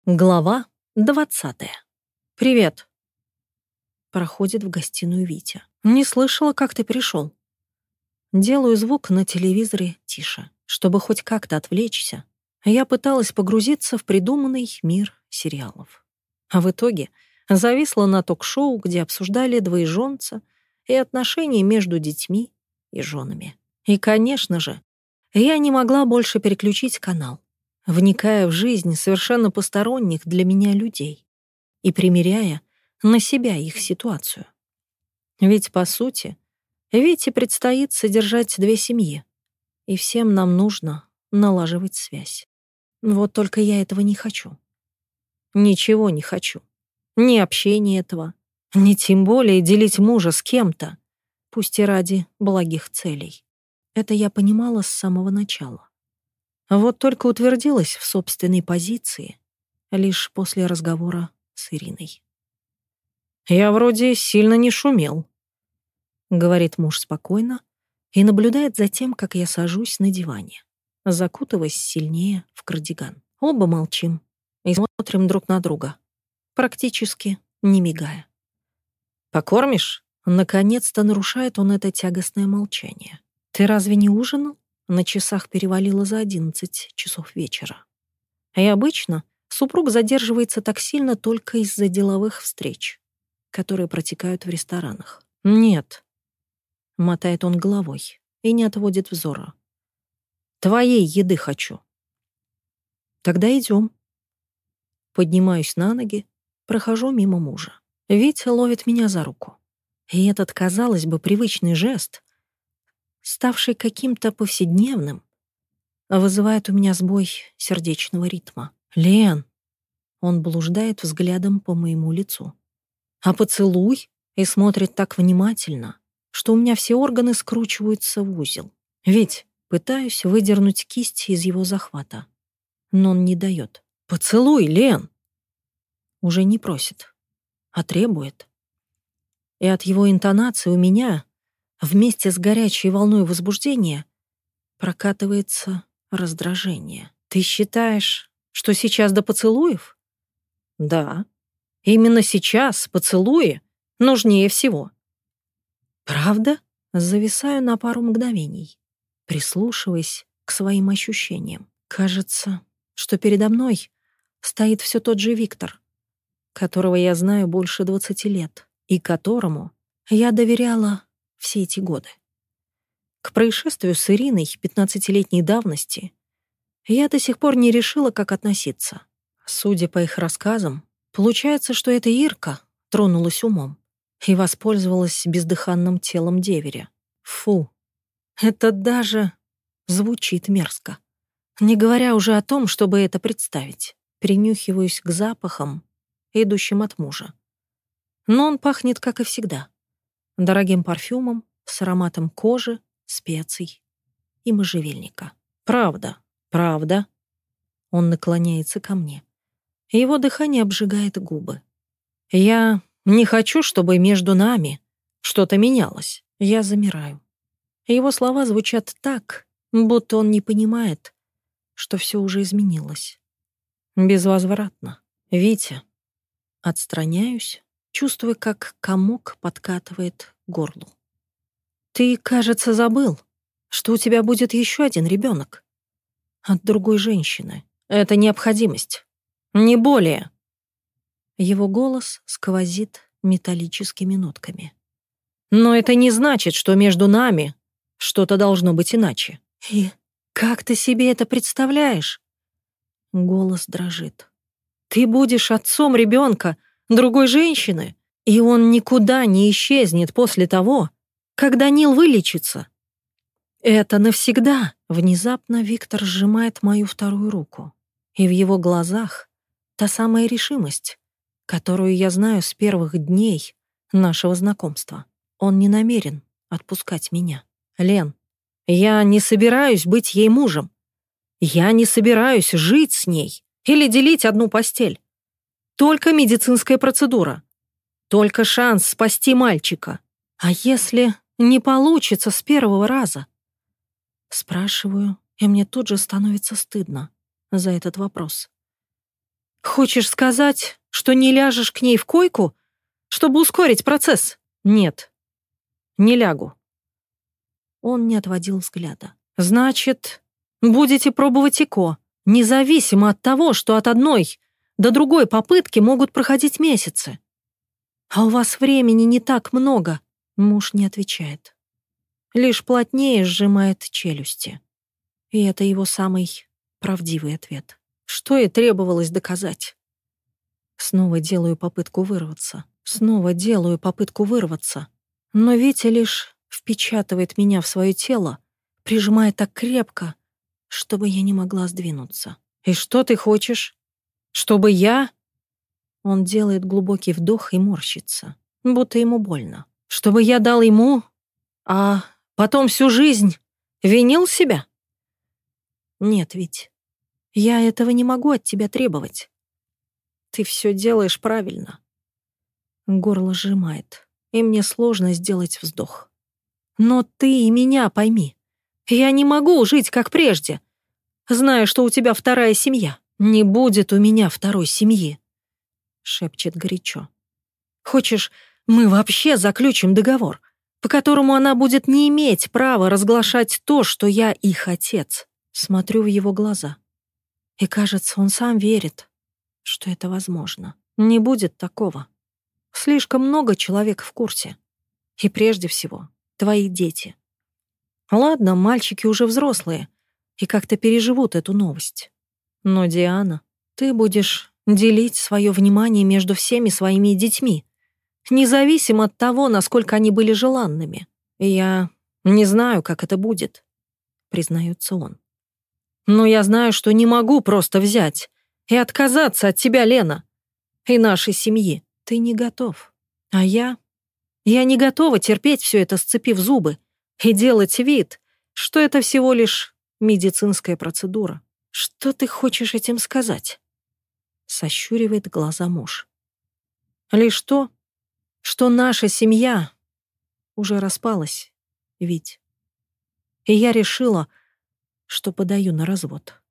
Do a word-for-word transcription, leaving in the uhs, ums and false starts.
Глава двадцатая. «Привет!» Проходит в гостиную Витя. «Не слышала, как ты пришел». Делаю звук на телевизоре тише, чтобы хоть как-то отвлечься. Я пыталась погрузиться в придуманный мир сериалов. А в итоге зависла на ток-шоу, где обсуждали двоеженца и отношения между детьми и женами. И, конечно же, я не могла больше переключить канал, вникая в жизнь совершенно посторонних для меня людей и примеряя на себя их ситуацию. Ведь, по сути, Вите предстоит содержать две семьи, и всем нам нужно налаживать связь. Вот только я этого не хочу. Ничего не хочу. Ни общения этого, ни тем более делить мужа с кем-то, пусть и ради благих целей. Это я понимала с самого начала. Вот только утвердилась в собственной позиции лишь после разговора с Ириной. «Я вроде сильно не шумел», — говорит муж спокойно и наблюдает за тем, как я сажусь на диване, закутываясь сильнее в кардиган. Оба молчим и смотрим друг на друга, практически не мигая. «Покормишь?» Наконец-то нарушает он это тягостное молчание. «Ты разве не ужинал?» На часах перевалило за одиннадцать часов вечера. И обычно супруг задерживается так сильно только из-за деловых встреч, которые протекают в ресторанах. «Нет», — мотает он головой и не отводит взора. «Твоей еды хочу». «Тогда идем». Поднимаюсь на ноги, прохожу мимо мужа. Витя ловит меня за руку. И этот, казалось бы, привычный жест, ставший каким-то повседневным, вызывает у меня сбой сердечного ритма. «Лен!» Он блуждает взглядом по моему лицу. «А поцелуй?» И смотрит так внимательно, что у меня все органы скручиваются в узел. Ведь пытаюсь выдернуть кисть из его захвата, но он не дает. «Поцелуй, Лен!» Уже не просит, а требует. И от его интонации у меня, вместе с горячей волной возбуждения, прокатывается раздражение. «Ты считаешь, что сейчас до поцелуев?» «Да. Именно сейчас поцелуи нужнее всего». «Правда?» Зависаю на пару мгновений, прислушиваясь к своим ощущениям. Кажется, что передо мной стоит все тот же Виктор, которого я знаю больше двадцати лет и которому я доверяла все эти годы. К происшествию с Ириной пятнадцатилетней давности я до сих пор не решила, как относиться. Судя по их рассказам, получается, что эта Ирка тронулась умом и воспользовалась бездыханным телом деверя. Фу, это даже звучит мерзко. Не говоря уже о том, чтобы это представить. Принюхиваюсь к запахам, идущим от мужа. Но он пахнет, как и всегда, дорогим парфюмом с ароматом кожи, специй и можжевельника. «Правда, правда». Он наклоняется ко мне. Его дыхание обжигает губы. «Я не хочу, чтобы между нами что-то менялось». Я замираю. Его слова звучат так, будто он не понимает, что все уже изменилось. Безвозвратно. «Витя». Отстраняюсь, чувствуя, как комок подкатывает к горлу. «Ты, кажется, забыл, что у тебя будет еще один ребенок. От другой женщины. Это необходимость. Не более». Его голос сквозит металлическими нотками. «Но это не значит, что между нами что-то должно быть иначе». «И как ты себе это представляешь?» Голос дрожит. «Ты будешь отцом ребенка другой женщины, и он никуда не исчезнет после того, когда Нил вылечится. Это навсегда». Внезапно Виктор сжимает мою вторую руку, и в его глазах та самая решимость, которую я знаю с первых дней нашего знакомства. Он не намерен отпускать меня. «Лен, я не собираюсь быть ей мужем. Я не собираюсь жить с ней или делить одну постель. Только медицинская процедура. Только шанс спасти мальчика. А если не получится с первого раза?» Спрашиваю, и мне тут же становится стыдно за этот вопрос. Хочешь сказать, что не ляжешь к ней в койку, чтобы ускорить процесс? Нет, не лягу. Он не отводил взгляда. Значит, будете пробовать ЭКО, независимо от того, что от одной до другой попытки могут проходить месяцы. А у вас времени не так много. Муж не отвечает. Лишь плотнее сжимает челюсти. И это его самый правдивый ответ. Что и требовалось доказать. Снова делаю попытку вырваться. Снова делаю попытку вырваться. Но Витя лишь впечатывает меня в свое тело, прижимая так крепко, чтобы я не могла сдвинуться. «И что ты хочешь? Чтобы я...» Он делает глубокий вдох и морщится, будто ему больно. «Чтобы я дал ему, а потом всю жизнь винил себя?» «Нет, Вить, я этого не могу от тебя требовать. Ты все делаешь правильно». Горло сжимает, и мне сложно сделать вздох. «Но ты и меня пойми. Я не могу жить, как прежде, зная, что у тебя вторая семья. Не будет у меня второй семьи», — шепчет горячо. «Хочешь, мы вообще заключим договор, по которому она будет не иметь права разглашать то, что я их отец?» Смотрю в его глаза. И кажется, он сам верит, что это возможно. Не будет такого. Слишком много человек в курсе. И прежде всего, твои дети. Ладно, мальчики уже взрослые и как-то переживут эту новость. Но, Диана, ты будешь делить свое внимание между всеми своими детьми, независимо от того, насколько они были желанными. Я не знаю, как это будет, признается он. Но я знаю, что не могу просто взять и отказаться от тебя, Лена, и нашей семьи. Ты не готов. А я... Я не готова терпеть все это, сцепив зубы, и делать вид, что это всего лишь медицинская процедура. Что ты хочешь этим сказать? Сощуривает глаза муж. Лишь то, что наша семья уже распалась, ведь. И я решила, что подаю на развод.